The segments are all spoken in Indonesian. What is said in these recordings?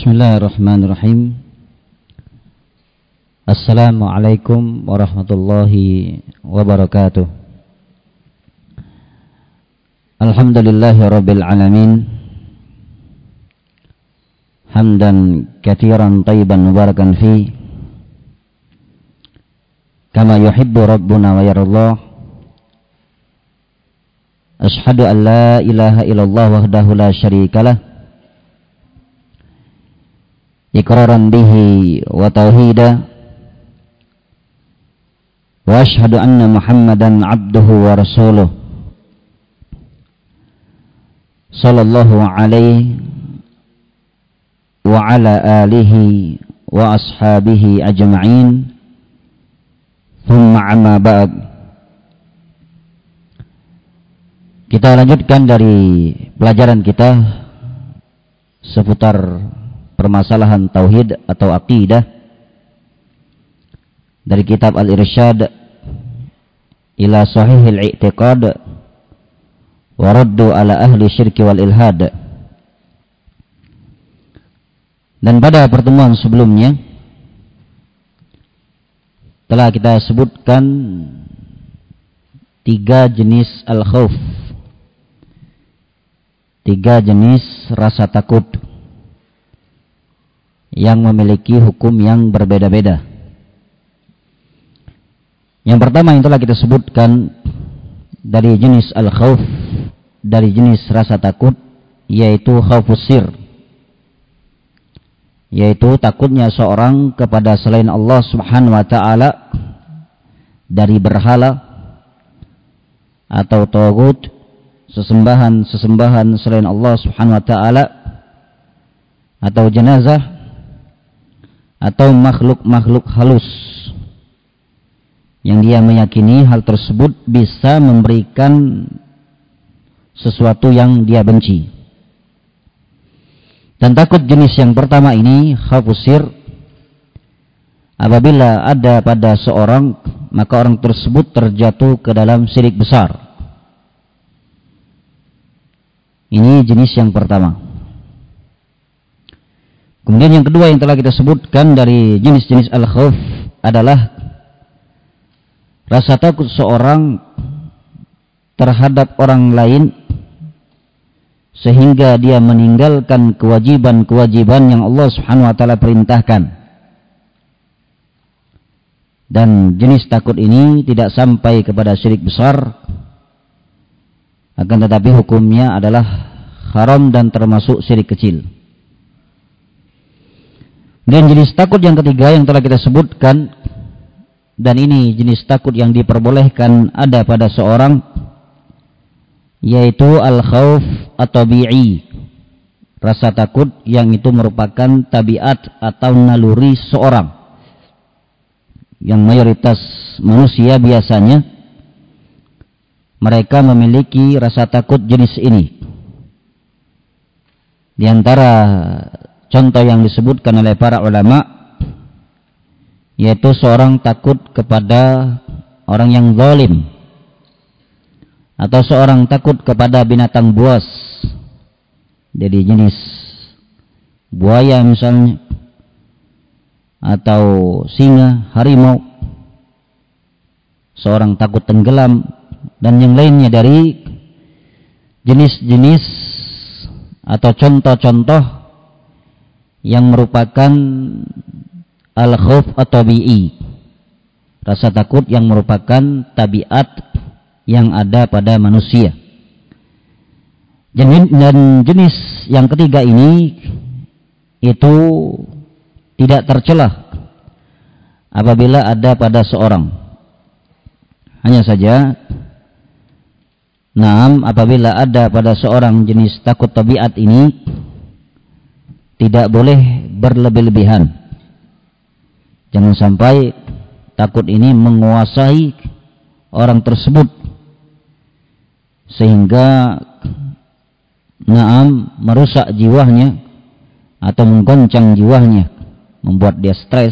Bismillahirrahmanirrahim. Assalamualaikum warahmatullahi wabarakatuh. Alhamdulillahi rabbil alamin. Hamdan katsiran thayyiban mubarakan fi kama yuhibbu rabbuna wa yarallah. Ashhadu an la ilaha illallah wahdahu la syarikalah iqraran bihi wa tauhida, wa ashhadu anna Muhammadan abduhu wa rasuluh sallallahu alaihi wa ala alihi wa ashabihi ajma'in. Thumma amma ba'd. Kita lanjutkan dari pelajaran kita seputar permasalahan tauhid atau aqidah dari kitab Al-Irsyad ila Sahihil I'tiqad wa Raddu ala ahli syirki wal ilhad. Dan pada pertemuan sebelumnya telah kita sebutkan 3 jenis al-khauf, 3 jenis rasa takut yang memiliki hukum yang berbeda-beda. Yang pertama yang telah kita sebutkan dari jenis al-khauf, dari jenis rasa takut, yaitu khaufus sir, yaitu takutnya seorang kepada selain Allah Subhanahu wa ta'ala dari berhala atau taghut, sesembahan selain Allah Subhanahu wa ta'ala, atau jenazah, atau makhluk-makhluk halus yang dia meyakini hal tersebut bisa memberikan sesuatu yang dia benci. Dan takut jenis yang pertama ini, khaufus sir, apabila ada pada seorang, maka orang tersebut terjatuh ke dalam syirik besar. Ini jenis yang pertama. Kemudian yang kedua yang telah kita sebutkan dari jenis-jenis al-khauf adalah rasa takut seorang terhadap orang lain sehingga dia meninggalkan kewajiban-kewajiban yang Allah Subhanahu wa ta'ala perintahkan. Dan jenis takut ini tidak sampai kepada syirik besar, akan tetapi hukumnya adalah haram dan termasuk syirik kecil. Dan jenis takut yang ketiga yang telah kita sebutkan, dan ini jenis takut yang diperbolehkan ada pada seorang, yaitu al-khauf at-tabi'i, rasa takut yang itu merupakan tabiat atau naluri seorang, yang mayoritas manusia biasanya mereka memiliki rasa takut jenis ini. Di antara contoh yang disebutkan oleh para ulama, yaitu seorang takut kepada orang yang zalim, atau seorang takut kepada binatang buas, jadi jenis buaya misalnya, atau singa, harimau. Seorang takut tenggelam dan yang lainnya dari jenis-jenis atau contoh-contoh yang merupakan al-khauf at-tabi'i, rasa takut yang merupakan tabiat yang ada pada manusia. Dan jenis yang ketiga ini itu tidak tercelah apabila ada pada seorang. Hanya saja, apabila ada pada seorang jenis takut tabiat ini, tidak boleh berlebih-lebihan. Jangan sampai takut ini menguasai orang tersebut sehingga merusak jiwanya atau menggoncang jiwanya, membuat dia stres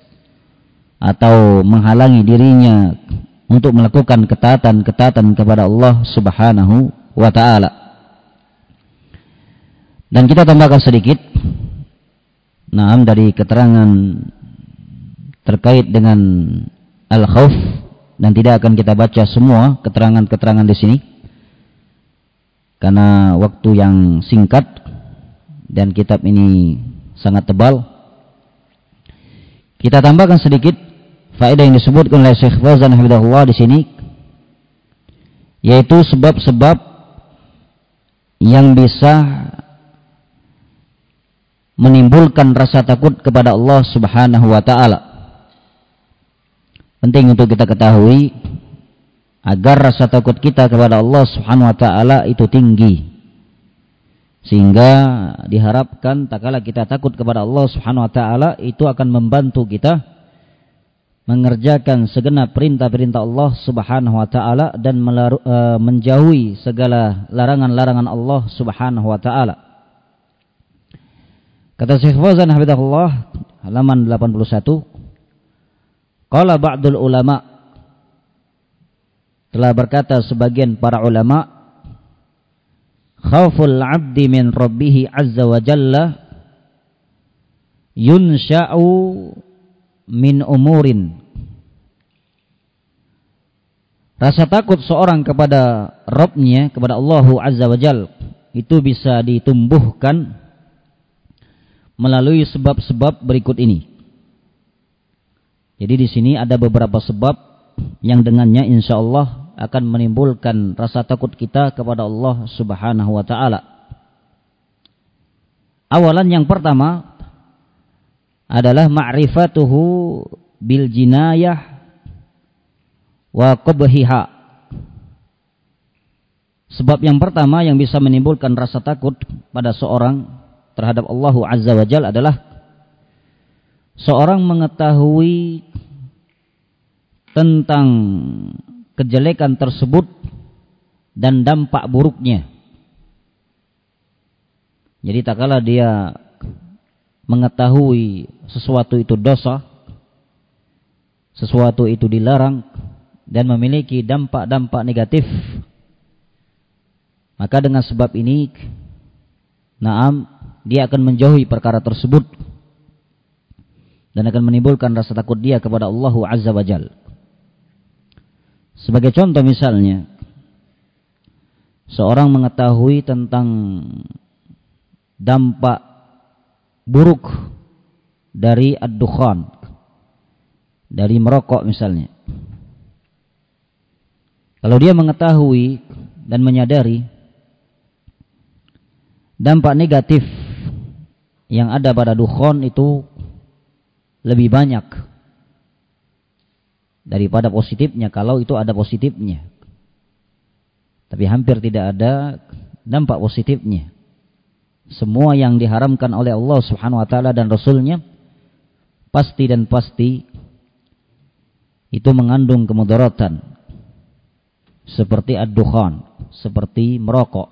atau menghalangi dirinya untuk melakukan ketaatan kepada Allah Subhanahu wa ta'ala. Dan kita tambahkan sedikit Naam, dari keterangan terkait dengan al-khauf, dan tidak akan kita baca semua keterangan-keterangan di sini karena waktu yang singkat dan kitab ini sangat tebal. Kita tambahkan sedikit faedah yang disebutkan oleh Syekh Fauzan hafizahullah di sini, yaitu sebab-sebab yang bisa menimbulkan rasa takut kepada Allah Subhanahu wa taala. Penting untuk kita ketahui agar rasa takut kita kepada Allah Subhanahu wa taala itu tinggi. Sehingga diharapkan tatkala kita takut kepada Allah Subhanahu wa taala itu akan membantu kita mengerjakan segenap perintah-perintah Allah Subhanahu wa taala dan menjauhi segala larangan-larangan Allah Subhanahu wa taala. Kata Syekh Fauzan hafizahullah halaman 81, qala ba'dul ulama, telah berkata sebagian para ulama, khauful 'abdi min rabbih azza wa jalla yunsha'u min umurin. Rasa takut seorang kepada Rabb-nya, kepada Allah azza wa jalla, itu bisa ditumbuhkan melalui sebab-sebab berikut ini. Jadi di sini ada beberapa sebab yang dengannya insyaallah akan menimbulkan rasa takut kita kepada Allah Subhanahu wa taala. Awalan, yang pertama adalah ma'rifatuhu bil jinayah wa qabhiha. Sebab yang pertama yang bisa menimbulkan rasa takut pada seorang terhadap Allah Azza wa Jalla adalah seorang mengetahui tentang kejelekan tersebut dan dampak buruknya. Jadi tatkala dia mengetahui sesuatu itu dosa, sesuatu itu dilarang dan memiliki dampak-dampak negatif, maka dengan sebab ini dia akan menjauhi perkara tersebut dan akan menimbulkan rasa takut dia kepada Allah Azza wa Jalla. Sebagai contoh misalnya, seorang mengetahui tentang dampak buruk dari ad-dukhan, dari merokok misalnya. Kalau dia mengetahui dan menyadari dampak negatif yang ada pada dukhan itu lebih banyak daripada positifnya, kalau itu ada positifnya. Tapi hampir tidak ada dampak positifnya. Semua yang diharamkan oleh Allah Subhanahu wa taala dan Rasulnya pasti dan pasti itu mengandung kemudaratan, seperti ad-dukhan, seperti merokok.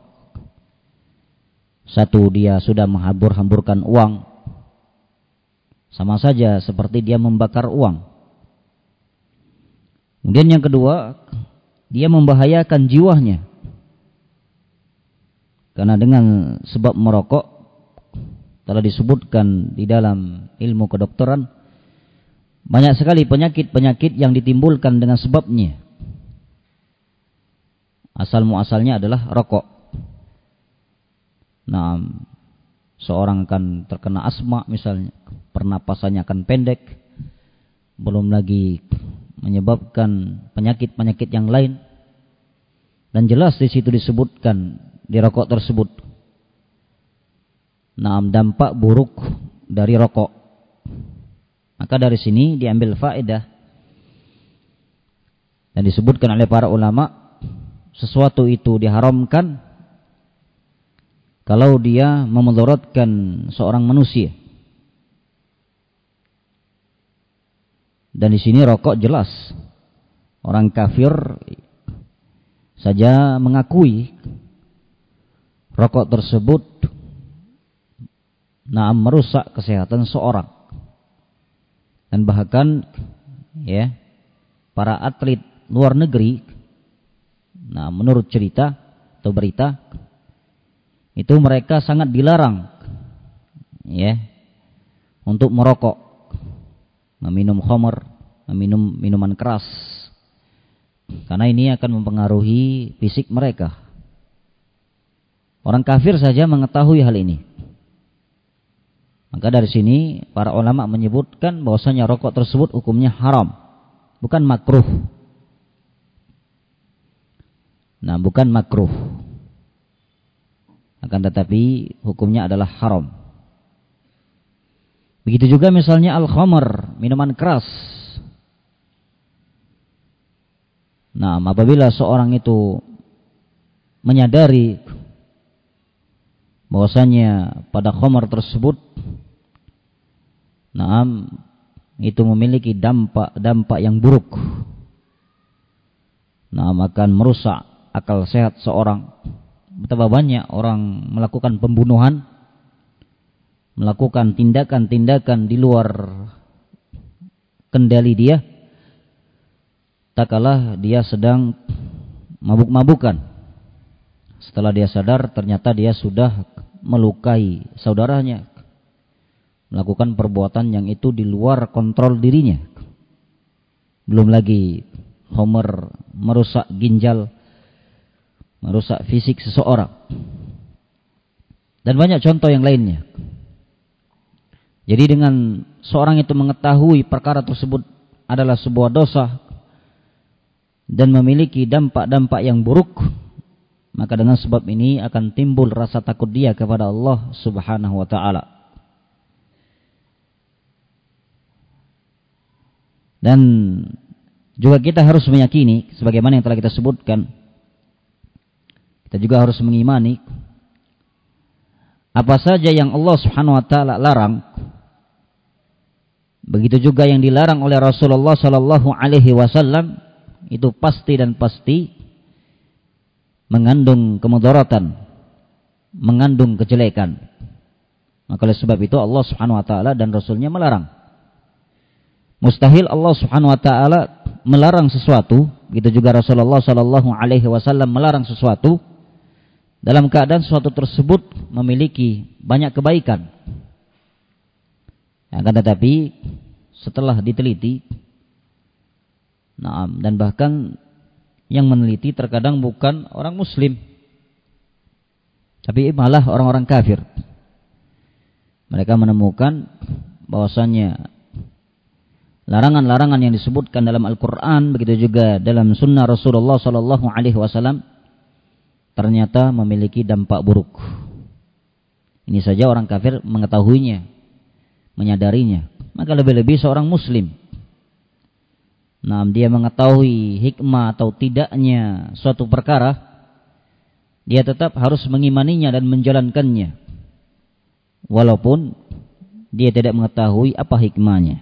Satu, dia sudah menghambur-hamburkan uang, sama saja seperti dia membakar uang. Kemudian yang kedua, dia membahayakan jiwanya. Karena dengan sebab merokok, telah disebutkan di dalam ilmu kedokteran, banyak sekali penyakit-penyakit yang ditimbulkan dengan sebabnya. Asal muasalnya adalah rokok. Nah, seorang akan terkena asma misalnya, pernapasannya akan pendek, belum lagi menyebabkan penyakit-penyakit yang lain. Dan jelas di situ disebutkan di rokok tersebut, dampak buruk dari rokok. Maka dari sini diambil faedah dan disebutkan oleh para ulama, sesuatu itu diharamkan kalau dia memudaratkan seorang manusia. Dan di sini rokok jelas, orang kafir saja mengakui rokok tersebut merusak kesehatan seorang. Dan bahkan para atlet luar negeri, menurut cerita atau berita, itu mereka sangat dilarang untuk merokok, meminum khamr, meminum minuman keras. Karena ini akan mempengaruhi fisik mereka. Orang kafir saja mengetahui hal ini. Maka dari sini para ulama menyebutkan bahwasanya rokok tersebut hukumnya haram, bukan makruh. Nah, bukan makruh. Akan tetapi hukumnya adalah haram. Begitu juga misalnya al-khamr, minuman keras. Nah, apabila seorang itu menyadari bahwasanya pada khamr tersebut itu memiliki dampak yang buruk. Akan merusak akal sehat seorang. Betapa banyak orang melakukan pembunuhan, melakukan tindakan-tindakan di luar kendali dia, tak kalah dia sedang mabuk-mabukan. Setelah dia sadar, ternyata dia sudah melukai saudaranya, melakukan perbuatan yang itu di luar kontrol dirinya. Belum lagi khamr merusak ginjal, merusak fisik seseorang, dan banyak contoh yang lainnya. Jadi dengan seorang itu mengetahui perkara tersebut adalah sebuah dosa dan memiliki dampak-dampak yang buruk, maka dengan sebab ini akan timbul rasa takut dia kepada Allah Subhanahu wa ta'ala. Dan juga kita harus meyakini, sebagaimana yang telah kita sebutkan, kita juga harus mengimani apa saja yang Allah Subhanahu wa ta'ala larang, begitu juga yang dilarang oleh Rasulullah sallallahu alaihi wasallam, itu pasti dan pasti mengandung kemudaratan, mengandung kejelekan. Maka oleh sebab itu Allah Subhanahu wa ta'ala dan Rasulnya melarang. Mustahil Allah Subhanahu wa ta'ala melarang sesuatu, begitu juga Rasulullah sallallahu alaihi wasallam melarang sesuatu dalam keadaan sesuatu tersebut memiliki banyak kebaikan. Akan tetapi setelah diteliti, dan bahkan yang meneliti terkadang bukan orang muslim, tapi malah orang-orang kafir. Mereka menemukan bahwasanya larangan-larangan yang disebutkan dalam Al-Quran, begitu juga dalam sunnah Rasulullah sallallahu alaihi wasallam, ternyata memiliki dampak buruk. Ini saja orang kafir mengetahuinya, menyadarinya. Maka lebih-lebih seorang muslim, dia mengetahui hikmah atau tidaknya suatu perkara, dia tetap harus mengimaninya dan menjalankannya, walaupun dia tidak mengetahui apa hikmahnya.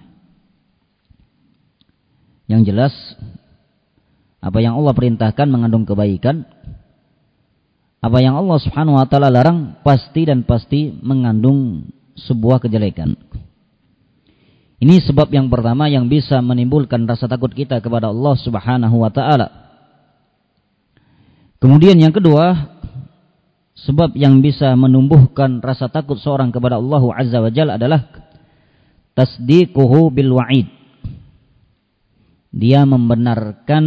Yang jelas, apa yang Allah perintahkan mengandung kebaikan, apa yang Allah Subhanahu wa ta'ala larang pasti dan pasti mengandung sebuah kejelekan. Ini sebab yang pertama yang bisa menimbulkan rasa takut kita kepada Allah Subhanahu wa ta'ala. Kemudian yang kedua, sebab yang bisa menumbuhkan rasa takut seorang kepada Allah Azza wa Jalla adalah tasdiquhu bil wa'id. Dia membenarkan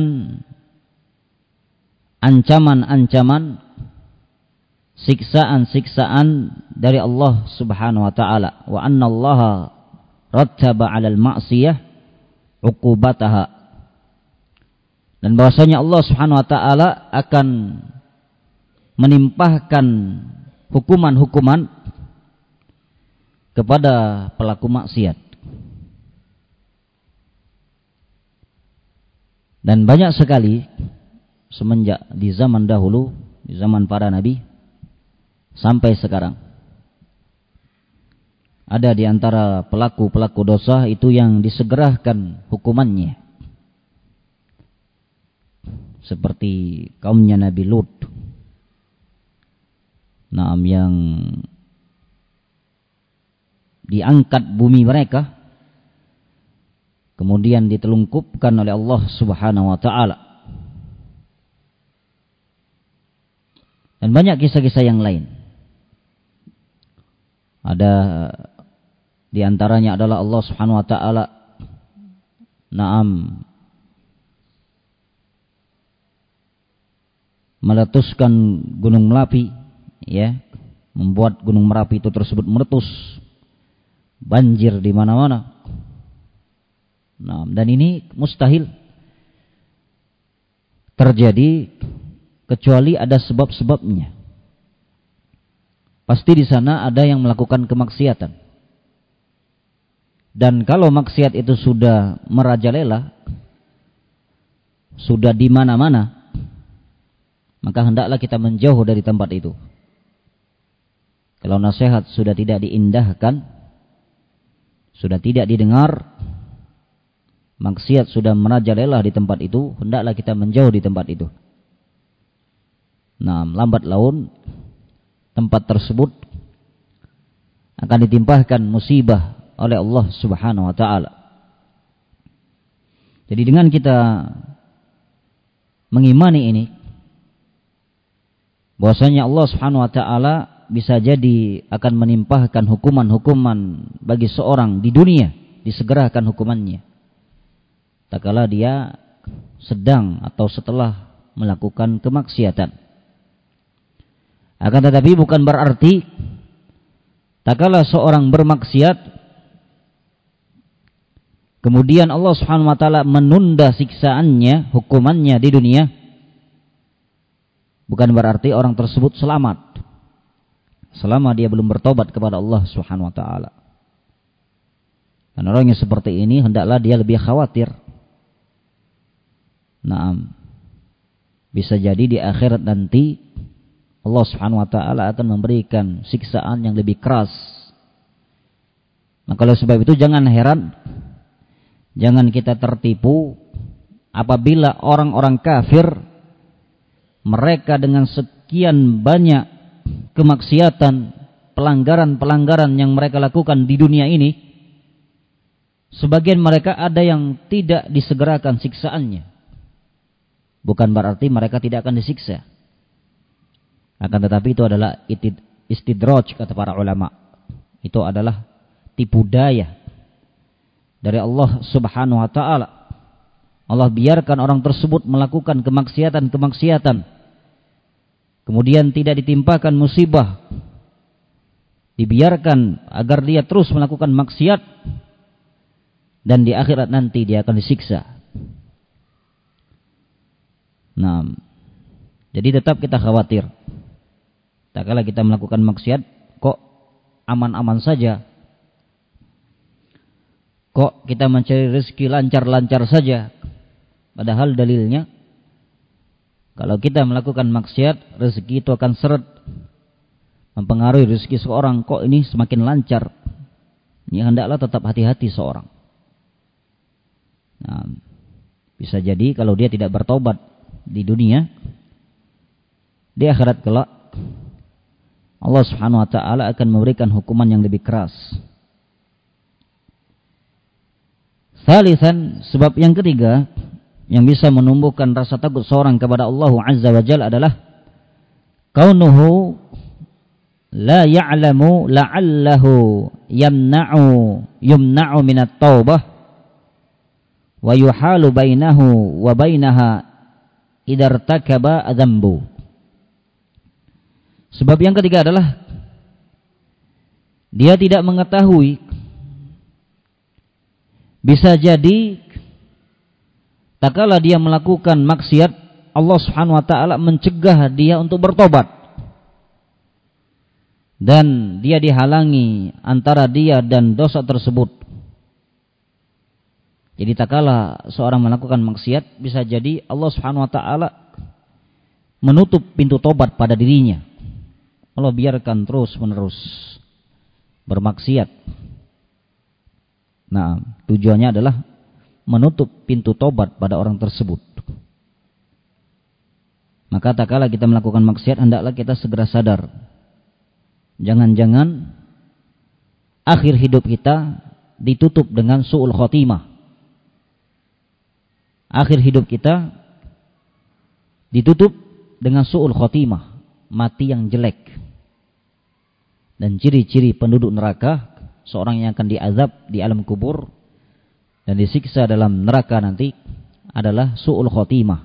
ancaman-ancaman, siksaan-siksaan dari Allah Subhanahu wa ta'ala. Wa anna Allaha rattaba 'alal ma'siyah 'uqubataha. Dan bahwasanya Allah Subhanahu wa ta'ala akan menimpahkan hukuman-hukuman kepada pelaku maksiat. Dan banyak sekali semenjak di zaman dahulu, di zaman para nabi sampai sekarang, ada di antara pelaku-pelaku dosa itu yang disegerakan hukumannya, seperti kaumnya Nabi Lut, yang diangkat bumi mereka, kemudian ditelungkupkan oleh Allah Subhanahu wa ta'ala. Dan banyak kisah-kisah yang lain. Ada Di antaranya adalah Allah Subhanahu wa taala meletuskan gunung Merapi, ya, membuat gunung Merapi itu tersebut meletus, banjir di mana-mana. Dan ini mustahil terjadi kecuali ada sebab-sebabnya. Pasti di sana ada yang melakukan kemaksiatan. Dan kalau maksiat itu sudah merajalela, sudah di mana-mana, maka hendaklah kita menjauh dari tempat itu. Kalau nasihat sudah tidak diindahkan, sudah tidak didengar, maksiat sudah merajalela di tempat itu, hendaklah kita menjauh di tempat itu. Lambat laun tempat tersebut akan ditimpahkan musibah oleh Allah Subhanahu wa taala. Jadi dengan kita mengimani ini, bahwasanya Allah Subhanahu wa taala bisa jadi akan menimpahkan hukuman-hukuman bagi seorang di dunia, disegerakan hukumannya tak kala dia sedang atau setelah melakukan kemaksiatan. Akan tetapi bukan berarti tak kala seorang bermaksiat kemudian Allah Subhanahu wa taala menunda siksaannya, hukumannya di dunia, bukan berarti orang tersebut selamat selama dia belum bertobat kepada Allah Subhanahu wa taala. Dan orang yang seperti ini hendaklah dia lebih khawatir. Bisa jadi di akhirat nanti Allah Subhanahu wa taala akan memberikan siksaan yang lebih keras. Maka oleh sebab itu jangan heran, jangan kita tertipu apabila orang-orang kafir mereka dengan sekian banyak kemaksiatan, pelanggaran-pelanggaran yang mereka lakukan di dunia ini, sebagian mereka ada yang tidak disegerakan siksaannya. Bukan berarti mereka tidak akan disiksa. Akan tetapi itu adalah istidraj, kata para ulama. Itu adalah tipu daya dari Allah Subhanahu wa taala. Allah biarkan orang tersebut melakukan kemaksiatan-kemaksiatan, kemudian tidak ditimpakan musibah, dibiarkan agar dia terus melakukan maksiat, dan di akhirat nanti dia akan disiksa. Jadi tetap kita khawatir. Tak kala kita melakukan maksiat, kok aman-aman saja, kok kita mencari rezeki lancar-lancar saja. Padahal dalilnya, kalau kita melakukan maksiat, rezeki itu akan seret, mempengaruhi rezeki seorang. Kok ini semakin lancar? Ini hendaklah tetap hati-hati seorang. Bisa jadi kalau dia tidak bertobat di dunia, di akhirat kelak Allah Subhanahu wa taala akan memberikan hukuman yang lebih keras. Salisan, sebab yang ketiga yang bisa menumbuhkan rasa takut seorang kepada Allah Azza wa Jalla adalah kaunuhu la ya'lamu la'allahu yumna'u minat taubah wa yuhalu bainahu wa bainaha idartakaba adzambu. Sebab yang ketiga adalah dia tidak mengetahui, bisa jadi tak kala dia melakukan maksiat, Allah Subhanahu wa taala mencegah dia untuk bertobat, dan dia dihalangi antara dia dan dosa tersebut. Jadi tak kala seorang melakukan maksiat, bisa jadi Allah Subhanahu wa taala menutup pintu tobat pada dirinya. Allah biarkan terus-menerus bermaksiat. Tujuannya adalah menutup pintu tobat pada orang tersebut. Maka tak kala kita melakukan maksiat, hendaklah kita segera sadar. Jangan-jangan akhir hidup kita ditutup dengan su'ul khotimah. Akhir hidup kita ditutup dengan su'ul khotimah, mati yang jelek. Dan ciri-ciri penduduk neraka seorang yang akan diazab di alam kubur dan disiksa dalam neraka nanti adalah su'ul khotimah.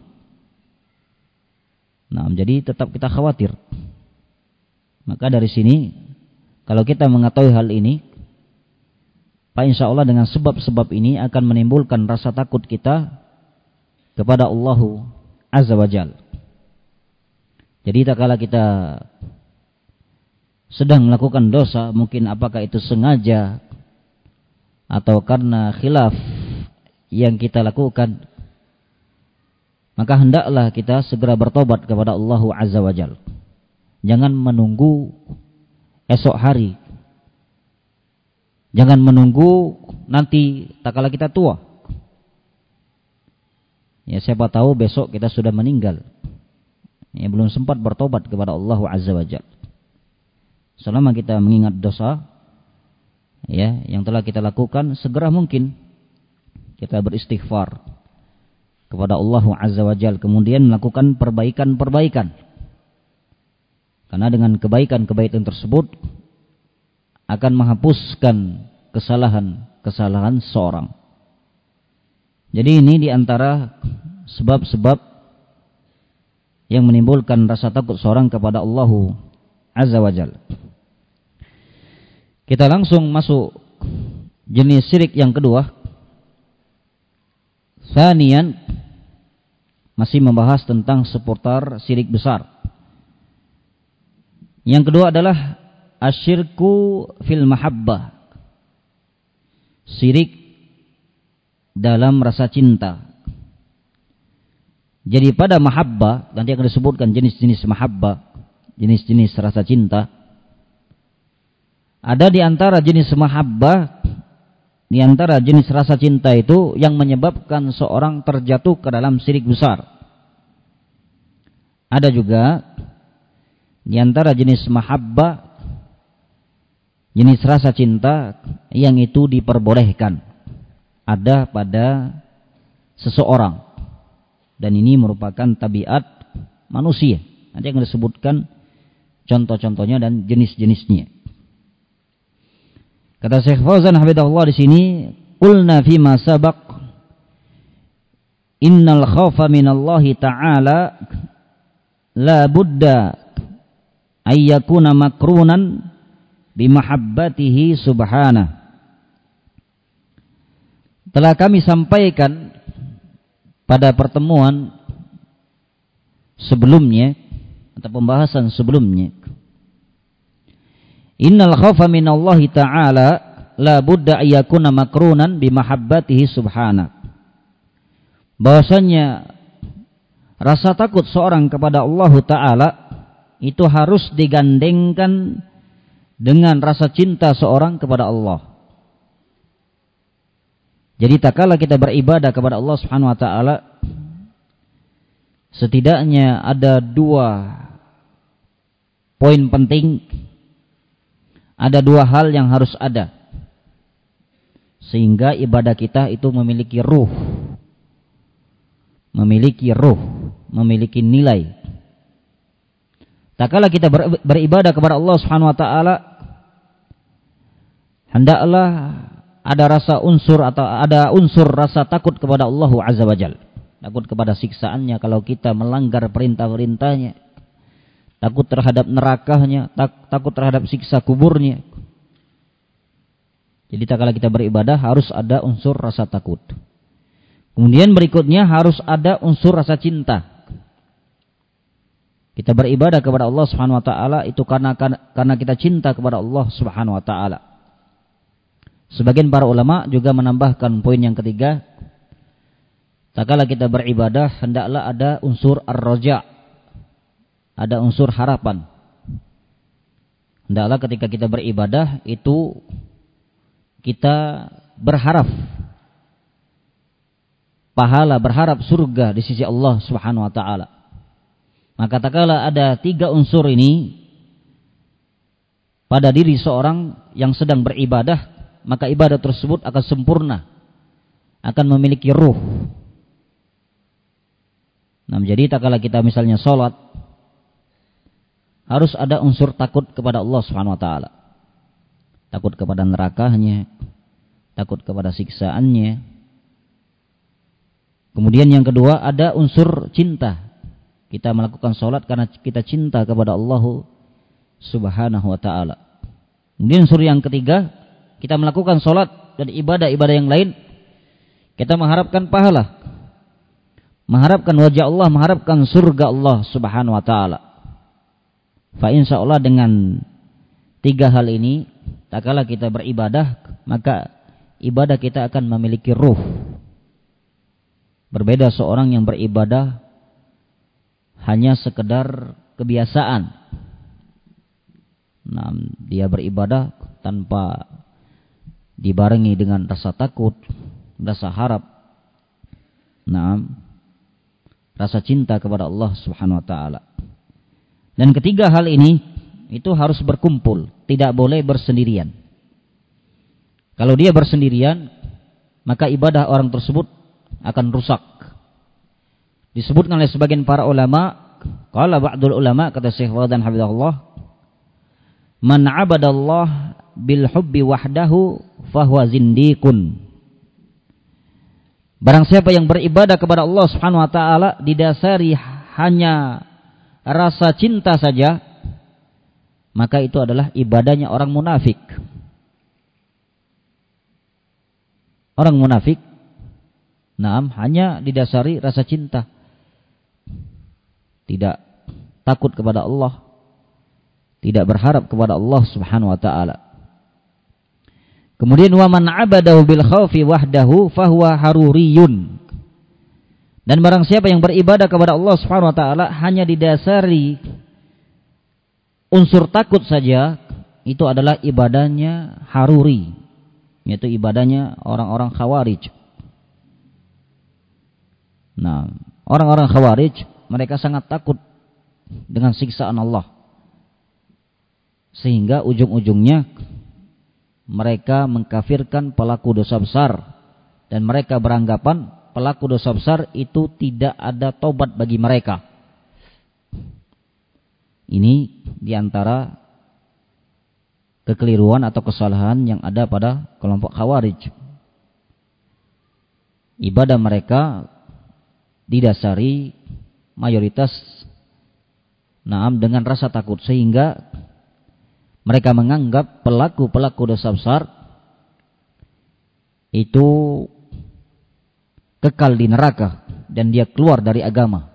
Nah, jadi tetap kita khawatir. Maka dari sini, kalau kita mengetahui hal ini, Pak, insya Allah dengan sebab-sebab ini akan menimbulkan rasa takut kita kepada Allah Azza wa Jalla. Jadi tak kala kita sedang melakukan dosa, mungkin apakah itu sengaja atau karena khilaf yang kita lakukan, maka hendaklah kita segera bertobat kepada Allah Azza wa Jalla. Jangan menunggu esok hari. Jangan menunggu nanti tak kala kita tua. Ya, siapa tahu besok kita sudah meninggal. Ya, belum sempat bertobat kepada Allah Azza wa Jalla. Selama kita mengingat dosa ya yang telah kita lakukan, segera mungkin kita beristighfar kepada Allah Azza wa Jalla, kemudian melakukan perbaikan-perbaikan. Karena dengan kebaikan-kebaikan tersebut akan menghapuskan kesalahan-kesalahan seorang. Jadi ini diantara sebab-sebab yang menimbulkan rasa takut seorang kepada Allah Azza wa Jalla. Kita langsung masuk jenis syirik yang kedua. Tsaniyan, masih membahas tentang seputar syirik besar. Yang kedua adalah asyirku fil mahabbah. Syirik dalam rasa cinta. Jadi pada mahabbah, nanti akan disebutkan jenis-jenis mahabbah, jenis-jenis rasa cinta. Ada di antara jenis mahabbah, di antara jenis rasa cinta itu yang menyebabkan seorang terjatuh ke dalam syirik besar. Ada juga di antara jenis mahabbah, jenis rasa cinta yang itu diperbolehkan ada pada seseorang, dan ini merupakan tabiat manusia. Nanti akan disebutkan contoh-contohnya dan jenis-jenisnya. Kata Syekh Fauzan hafizahullah di sini, qulna fi ma sabaq innal khaufa minallahi ta'ala la budda ay yakuna makrunan bimahabbatihi subhanahu. Telah kami sampaikan pada pertemuan sebelumnya atau pembahasan sebelumnya, innal khaufa minallahi ta'ala la budda ayyakuna makrunan bimahabbatihi subhanahu. Bahwasanya rasa takut seorang kepada Allah Ta'ala itu harus digandengkan dengan rasa cinta seorang kepada Allah. Jadi tak kala kita beribadah kepada Allah Subhanahu wa taala, setidaknya ada dua poin penting, ada dua hal yang harus ada sehingga ibadah kita itu memiliki ruh, memiliki nilai. Tak kala kita beribadah kepada Allah Subhanahu wa taala, hendaklah ada unsur rasa takut kepada Allah Azza wa Jalla. Takut kepada siksaannya kalau kita melanggar perintah-perintahnya. Takut terhadap nerakanya, takut terhadap siksa kuburnya. Jadi tak kala kita beribadah harus ada unsur rasa takut. Kemudian berikutnya harus ada unsur rasa cinta. Kita beribadah kepada Allah Subhanahu wa taala itu karena kita cinta kepada Allah Subhanahu wa taala. Sebagian para ulama juga menambahkan poin yang ketiga, tak kala kita beribadah hendaklah ada unsur ar-raja, ada unsur harapan. Hendaklah ketika kita beribadah itu kita berharap pahala, berharap surga di sisi Allah Subhanahu wa taala. Maka tak kala ada tiga unsur ini pada diri seorang yang sedang beribadah, maka ibadah tersebut akan sempurna, akan memiliki ruh. Nah, jadi tak kala kita misalnya sholat, harus ada unsur takut kepada Allah Subhanahu wa taala. takut kepada nerakanya, takut kepada siksaannya. Kemudian yang kedua ada unsur cinta. Kita melakukan sholat karena kita cinta kepada Allah Subhanahu wa ta'ala. Kemudian unsur yang ketiga, kita melakukan sholat dan ibadah-ibadah yang lain, kita mengharapkan pahala, mengharapkan wajah Allah, mengharapkan surga Allah Subhanahu wa ta'ala. Fa insyaallah dengan tiga hal ini, tak kala kita beribadah, maka ibadah kita akan memiliki ruh. Berbeda seorang yang beribadah hanya sekedar kebiasaan. Nah, dia beribadah tanpa dibarengi dengan rasa takut, rasa harap, rasa cinta kepada Allah Subhanahu wa ta'ala. Dan ketiga hal ini itu harus berkumpul, tidak boleh bersendirian. Kalau dia bersendirian, maka ibadah orang tersebut akan rusak. Disebutkan oleh sebagian para ulama, qala ba'dul ulama, kata Syekh Radhan hafizahullah, man 'abadallah bil hubbi wahdahu fahuwa zindiqun. Barang siapa yang beribadah kepada Allah Subhanahu wa ta'ala didasari hanya rasa cinta saja, maka itu adalah ibadahnya orang munafik. Orang munafik, hanya didasari rasa cinta, tidak takut kepada Allah, tidak berharap kepada Allah Subhanahu wa ta'ala. Kemudian wa man 'abadahu bil khaufi wahdahu fahuwa haruriyun. Dan barang siapa yang beribadah kepada Allah Subhanahu wa ta'ala hanya didasari unsur takut saja, itu adalah ibadahnya haruri, yaitu ibadahnya orang-orang khawarij. Nah, orang-orang khawarij mereka sangat takut dengan siksaan Allah, sehingga ujung-ujungnya mereka mengkafirkan pelaku dosa besar, dan mereka beranggapan pelaku dosa besar itu tidak ada tobat bagi mereka. Ini diantara kekeliruan atau kesalahan yang ada pada kelompok khawarij. Ibadah mereka didasari mayoritas dengan rasa takut, sehingga mereka menganggap pelaku-pelaku dosa besar itu kekal di neraka dan dia keluar dari agama.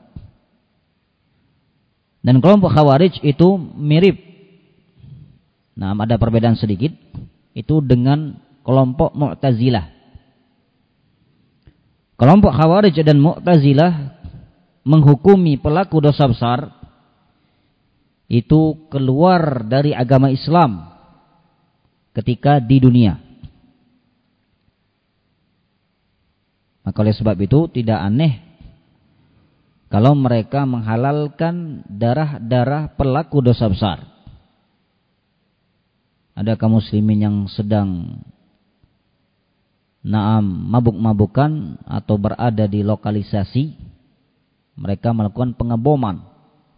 Dan kelompok khawarij itu mirip, ada perbedaan sedikit, itu dengan kelompok Mu'tazilah. Kelompok khawarij dan Mu'tazilah menghukumi pelaku dosa besar itu keluar dari agama Islam ketika di dunia. Maka oleh sebab itu tidak aneh kalau mereka menghalalkan darah-darah pelaku dosa besar. Ada kaum muslimin yang sedang mabuk-mabukan atau berada di lokalisasi, mereka melakukan pengeboman.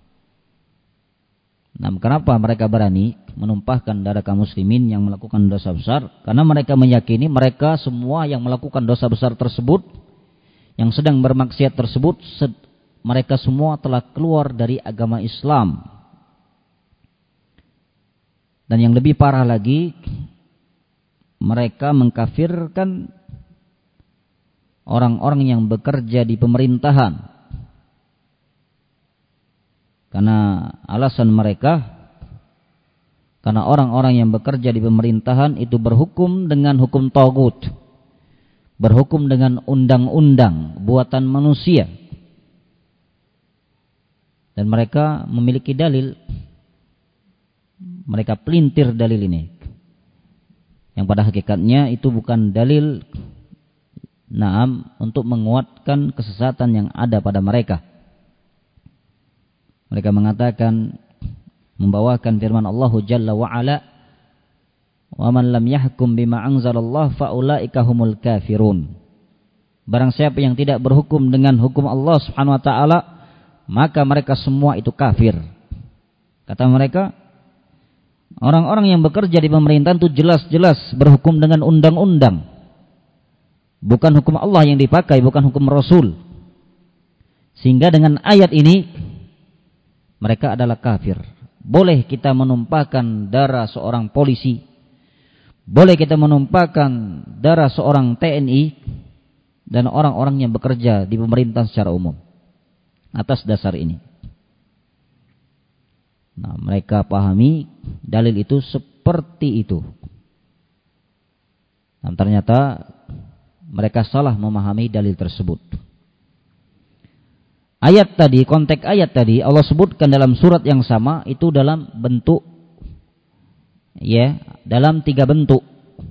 Kenapa mereka berani menumpahkan darah kaum muslimin yang melakukan dosa besar? Karena mereka meyakini mereka semua yang melakukan dosa besar tersebut, yang sedang bermaksiat tersebut, mereka semua telah keluar dari agama Islam. Dan yang lebih parah lagi, mereka mengkafirkan orang-orang yang bekerja di pemerintahan. Karena alasan mereka, karena orang-orang yang bekerja di pemerintahan itu berhukum dengan hukum tagut, berhukum dengan undang-undang buatan manusia. Dan mereka memiliki dalil, mereka pelintir dalil ini, yang pada hakikatnya itu bukan dalil untuk menguatkan kesesatan yang ada pada mereka. Mereka mengatakan, membawakan firman Allah Jalla wa'ala, wa man lam yahkum bima anzalallah faulaika humul kafirun. Barang siapa yang tidak berhukum dengan hukum Allah Subhanahu wa ta'ala, maka mereka semua itu kafir. Kata mereka, Orang-orang yang bekerja di pemerintahan itu jelas-jelas berhukum dengan undang-undang. Bukan hukum Allah yang dipakai, bukan hukum Rasul. Sehingga dengan ayat ini mereka adalah kafir. Boleh kita menumpahkan darah seorang polisi, boleh kita menumpahkan darah seorang TNI dan orang-orang yang bekerja di pemerintahan secara umum atas dasar ini. Nah, mereka pahami dalil itu seperti itu. Dan ternyata mereka salah memahami dalil tersebut. Ayat tadi, konteks ayat tadi Allah sebutkan dalam surat yang sama itu dalam bentuk dalam 3 bentuk.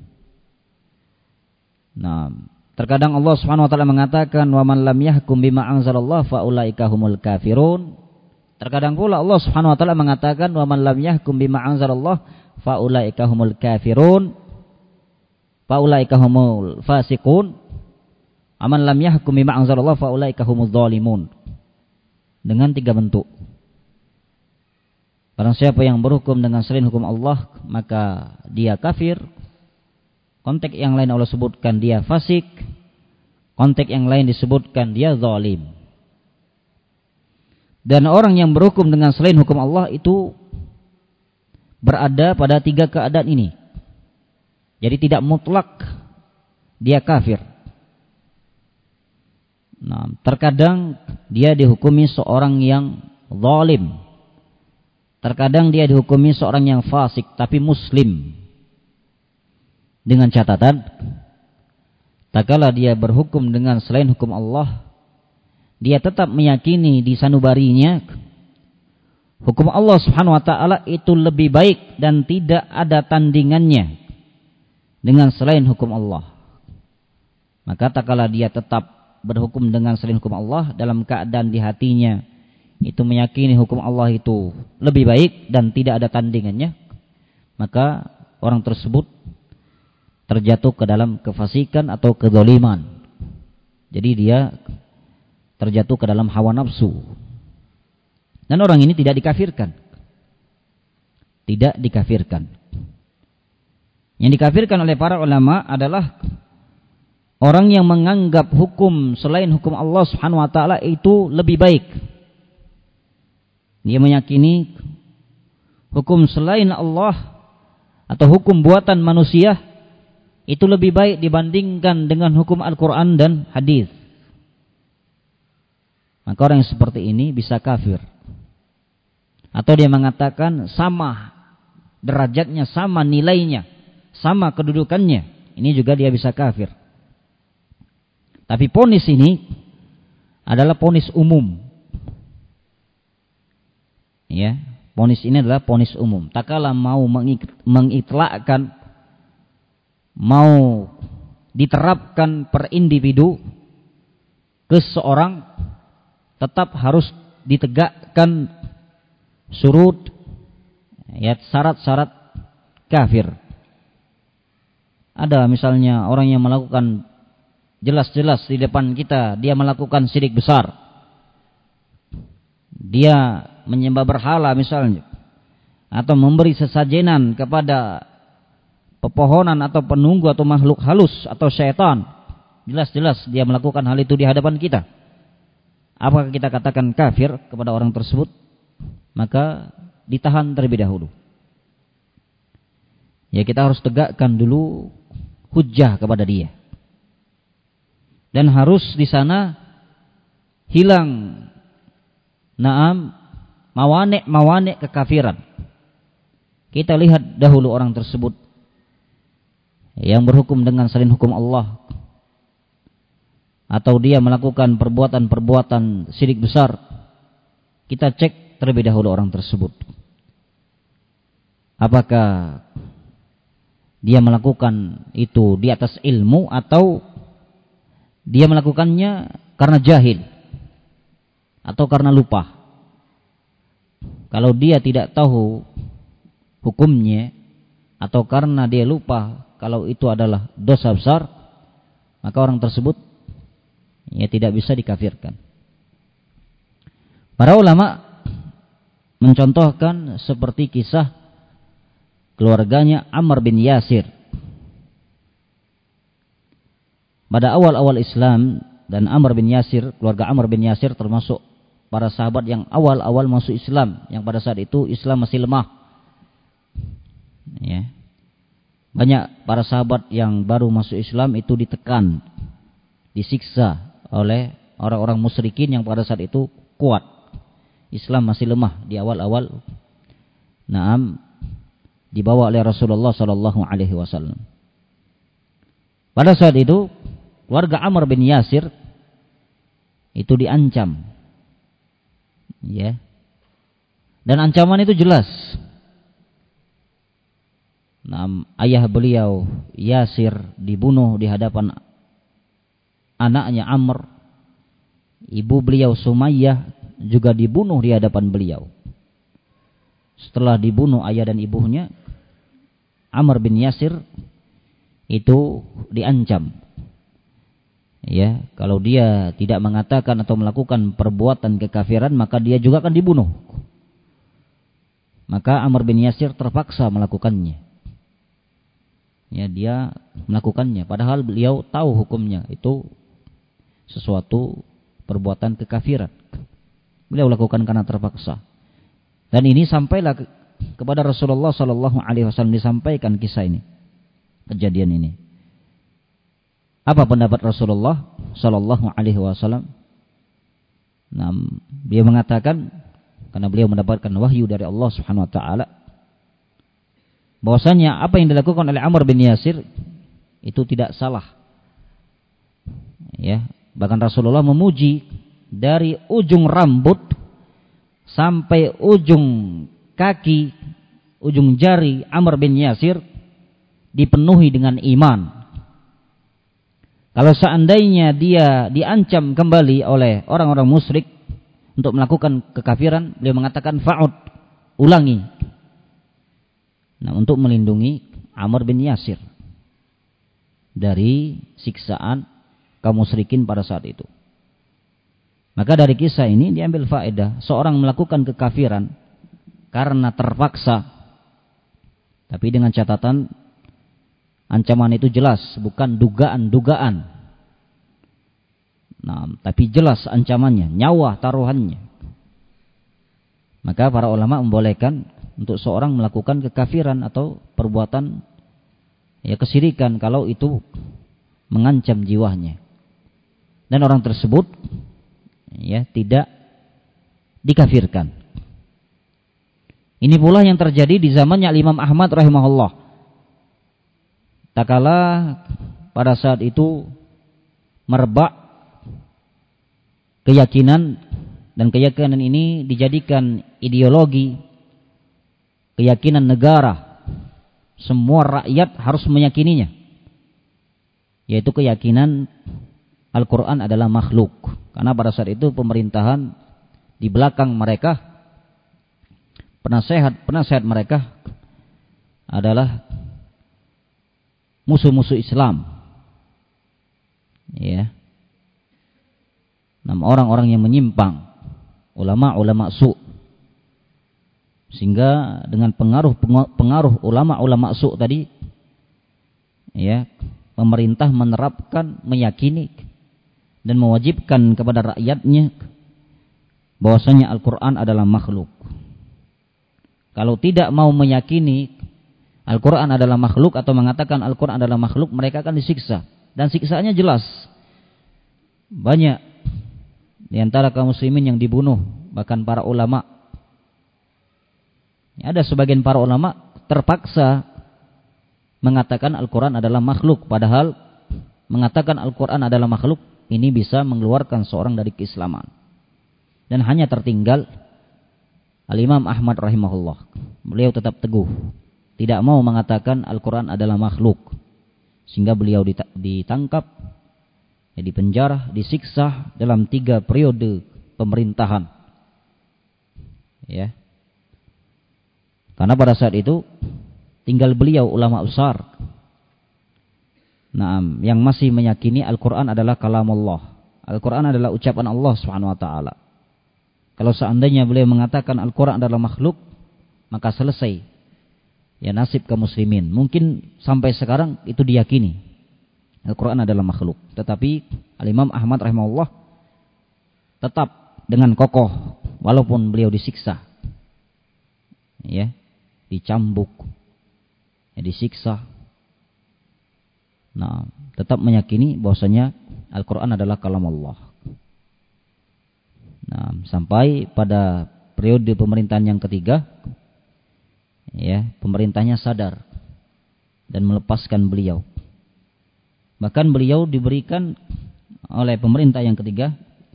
Nah, terkadang Allah Subhanahu wa taala mengatakan wa man lam yahkum bima anzalallahu faulaika humul kafirun. Terkadang pula Allah Subhanahu wa taala mengatakan wa man lam yahkum bima anzalallahu faulaika humul kafirun. Faulaika humul fasiqun. Aman lam yahkum bima anzalallahu faulaika humuz zalimun. Dengan 3 bentuk. Barang siapa yang berhukum dengan selain hukum Allah, maka dia kafir. Konteks yang lain Allah sebutkan dia fasik. Konteks yang lain disebutkan dia zalim. Dan orang yang berhukum dengan selain hukum Allah itu berada pada 3 keadaan ini. Jadi tidak mutlak dia kafir. Nah, terkadang dia dihukumi seorang yang zalim. Terkadang dia dihukumi seorang yang fasik tapi muslim. Dengan catatan, tak kala dia berhukum dengan selain hukum Allah, dia tetap meyakini di sanubarinya hukum Allah Subhanahu wa taala itu lebih baik dan tidak ada tandingannya dengan selain hukum Allah. Maka tak kala dia tetap berhukum dengan selain hukum Allah dalam keadaan di hatinya itu meyakini hukum Allah itu lebih baik dan tidak ada tandingannya, maka orang tersebut terjatuh ke dalam kefasikan atau kezaliman. Jadi dia terjatuh ke dalam hawa nafsu. Dan orang ini tidak dikafirkan. Tidak dikafirkan. Yang dikafirkan oleh para ulama adalah orang yang menganggap hukum selain hukum Allah Subhanahu wa taala itu lebih baik. Dia meyakini hukum selain Allah atau hukum buatan manusia itu lebih baik dibandingkan dengan hukum Al-Qur'an dan hadis. Maka orang yang seperti ini bisa kafir. Atau dia mengatakan sama derajatnya, sama nilainya, sama kedudukannya. Ini juga dia bisa kafir. Tapi ponis ini adalah ponis umum. Ya, ponis ini adalah ponis umum. Tak kala mau mengitlakkan, mau diterapkan per individu ke seorang, tetap harus ditegakkan surut, ya, syarat-syarat kafir. Ada misalnya orang yang melakukan jelas-jelas di depan kita dia melakukan syirik besar. Dia menyembah berhala misalnya, atau memberi sesajenan kepada pepohonan atau penunggu atau makhluk halus atau syaitan. Jelas-jelas dia melakukan hal itu di hadapan kita. Apakah kita katakan kafir kepada orang tersebut? Maka ditahan terlebih dahulu. Ya, kita harus tegakkan dulu hujjah kepada dia. Dan harus di sana hilang mawane kekafiran. Kita lihat dahulu orang tersebut yang berhukum dengan selain hukum Allah, atau dia melakukan perbuatan-perbuatan syirik besar. Kita cek terlebih dahulu orang tersebut. Apakah dia melakukan itu di atas ilmu atau dia melakukannya karena jahil atau karena lupa. Kalau dia tidak tahu hukumnya atau karena dia lupa kalau itu adalah dosa besar, maka orang tersebut ya tidak bisa dikafirkan. Para ulama mencontohkan seperti kisah keluarganya Ammar bin Yasir. Pada awal-awal Islam, dan Ammar bin Yasir, keluarga Ammar bin Yasir termasuk para sahabat yang awal-awal masuk Islam, yang pada saat itu Islam masih lemah. Ya. Banyak para sahabat yang baru masuk Islam itu ditekan, disiksa oleh orang-orang musyrikin yang pada saat itu kuat. Islam masih lemah di awal-awal. Naam, dibawa oleh Rasulullah sallallahu alaihi wasallam. Pada saat itu keluarga Ammar bin Yasir itu diancam. Ya. Dan ancaman itu jelas. Ayah beliau Yasir dibunuh di hadapan anaknya Ammar. Ibu beliau Sumayyah juga dibunuh di hadapan beliau. Setelah dibunuh ayah dan ibunya, Ammar bin Yasir itu diancam. Ya, kalau dia tidak mengatakan atau melakukan perbuatan kekafiran, maka dia juga akan dibunuh. Maka Ammar bin Yasir terpaksa melakukannya. Ya, dia melakukannya padahal beliau tahu hukumnya itu sesuatu perbuatan kekafiran. Beliau lakukan karena terpaksa. Dan ini sampailah kepada Rasulullah sallallahu alaihi wasallam, disampaikan kisah ini, kejadian ini. Apa pendapat Rasulullah sallallahu alaihi wasallam? Nah, dia mengatakan, karena beliau mendapatkan wahyu dari Allah Subhanahu wa taala, bahwasanya apa yang dilakukan oleh Ammar bin Yasir itu tidak salah. Ya, bahkan Rasulullah memuji dari ujung rambut sampai ujung kaki, ujung jari Ammar bin Yasir dipenuhi dengan iman. Kalau seandainya dia diancam kembali oleh orang-orang musyrik untuk melakukan kekafiran, beliau mengatakan fa'ud, ulangi. Nah, untuk melindungi Ammar bin Yasir dari siksaan kaum musyrikin pada saat itu. Maka dari kisah ini diambil faedah, seorang melakukan kekafiran karena terpaksa, tapi dengan catatan ancaman itu jelas, bukan dugaan-dugaan. Nah, tapi jelas ancamannya, nyawa taruhannya. Maka para ulama membolehkan untuk seorang melakukan kekafiran atau perbuatan kesyirikan kalau itu mengancam jiwanya. Dan orang tersebut tidak dikafirkan. Ini pula yang terjadi di zamannya Imam Ahmad rahimahullah. Tak kala pada saat itu merebak keyakinan, dan keyakinan ini dijadikan ideologi, keyakinan negara. Semua rakyat harus meyakininya, yaitu keyakinan Al-Quran adalah makhluk. Karena pada saat itu pemerintahan di belakang mereka, penasehat mereka adalah musuh-musuh Islam. Ya. Orang-orang yang menyimpang, ulama-ulama su'. Sehingga dengan pengaruh ulama-ulama su' tadi, pemerintah menerapkan, meyakini dan mewajibkan kepada rakyatnya bahwasanya Al-Quran adalah makhluk. Kalau tidak mau meyakini Al-Quran adalah makhluk atau mengatakan Al-Quran adalah makhluk, mereka akan disiksa. Dan siksaannya jelas. Banyak di antara kaum muslimin yang dibunuh, bahkan para ulama. Ada sebagian para ulama terpaksa mengatakan Al-Quran adalah makhluk. Padahal mengatakan Al-Quran adalah makhluk ini bisa mengeluarkan seorang dari keislaman. Dan hanya tertinggal Al-Imam Ahmad rahimahullah. Beliau tetap teguh, tidak mau mengatakan Al-Quran adalah makhluk. Sehingga beliau ditangkap, dipenjara, disiksa dalam 3 periode pemerintahan. Ya. Karena pada saat itu tinggal beliau ulama besar, yang masih meyakini Al-Quran adalah kalamullah. Al-Quran adalah ucapan Allah Subhanahu wa taala. Kalau seandainya beliau mengatakan Al-Quran adalah makhluk, maka selesai ya nasib kaum muslimin. Mungkin sampai sekarang itu diyakini Al-Quran adalah makhluk. Tetapi Al-Imam Ahmad rahimahullah tetap dengan kokoh walaupun beliau disiksa, ya, dicambuk, ya, disiksa. Nah, tetap meyakini bahwasanya Al-Quran adalah kalam Allah. Nah, sampai pada periode pemerintahan yang ketiga, ya, pemerintahnya sadar dan melepaskan beliau. Bahkan beliau diberikan oleh pemerintah yang ketiga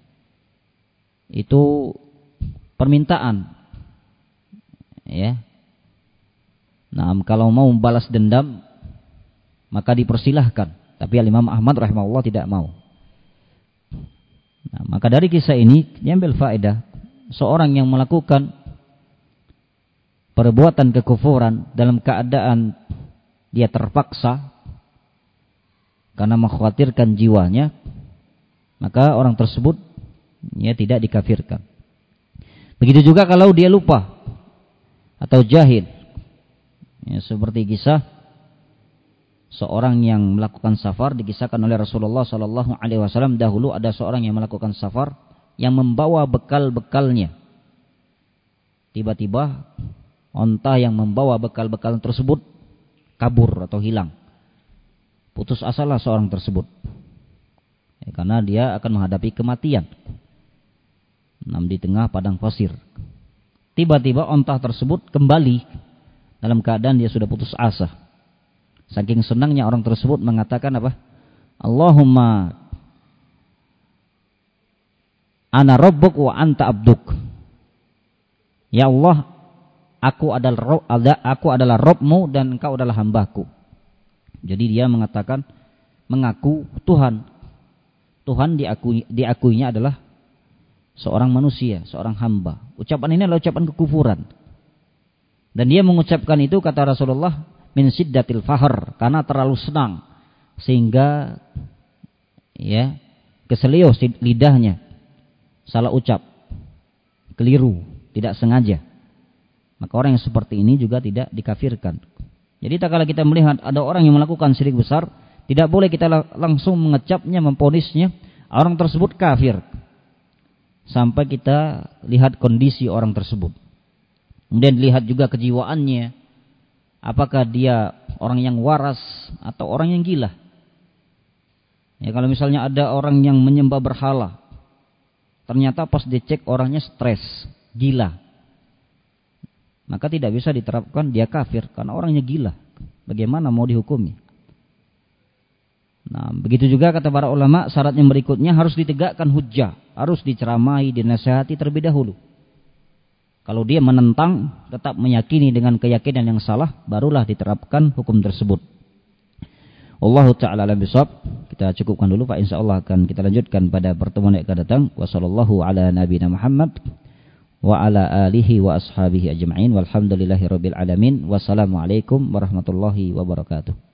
itu permintaan, ya. Nah, kalau mau balas dendam maka dipersilahkan. Tapi Imam Ahmad rahimahullah tidak mau. Nah, maka dari kisah ini diambil faedah, seorang yang melakukan perbuatan kekufuran dalam keadaan dia terpaksa karena mengkhawatirkan jiwanya, maka orang tersebut ya tidak dikafirkan. Begitu juga kalau dia lupa atau jahil, ya, seperti kisah seorang yang melakukan safar dikisahkan oleh Rasulullah SAW. Dahulu ada seorang yang melakukan safar yang membawa bekal-bekalnya. Tiba-tiba onta yang membawa bekal-bekal tersebut kabur atau hilang. Putus asalah seorang tersebut, ya, karena dia akan menghadapi kematian di tengah padang pasir. Tiba-tiba onta tersebut kembali dalam keadaan dia sudah putus asa. Saking senangnya orang tersebut mengatakan apa? Allahumma ana rabbuk wa anta abduk. Ya Allah, aku adalah Rabbmu dan engkau adalah hambaku. Jadi dia mengatakan, mengaku Tuhan. Tuhan diakuinya adalah seorang manusia, seorang hamba. Ucapan ini adalah ucapan kekufuran. Dan dia mengucapkan itu, kata Rasulullah, min siddatil fahr, karena terlalu senang sehingga ya keselio lidahnya, salah ucap, keliru, tidak sengaja. Maka orang yang seperti ini juga tidak dikafirkan. Jadi tak kala kita melihat ada orang yang melakukan syirik besar, tidak boleh kita langsung mengecapnya, memponisnya orang tersebut kafir, sampai kita lihat kondisi orang tersebut. Kemudian lihat juga kejiwaannya, apakah dia orang yang waras atau orang yang gila. Ya, kalau misalnya ada orang yang menyembah berhala, ternyata pas dicek orangnya stres, gila, maka tidak bisa diterapkan dia kafir karena orangnya gila. Bagaimana mau dihukumi? Nah, begitu juga kata para ulama, syarat yang berikutnya harus ditegakkan hujjah, harus diceramai, dinasihati terlebih dahulu. Kalau dia menentang, tetap meyakini dengan keyakinan yang salah, barulah diterapkan hukum tersebut. Wallahu ta'ala a'lam bishawab. Kita cukupkan dulu Pak, insyaallah akan kita lanjutkan pada pertemuan yang akan datang. Wassallallahu ala nabiyina Muhammad wa ala alihi wa ashabihi ajma'in walhamdulillahi rabbil alamin. Wassalamualaikum warahmatullahi wabarakatuh.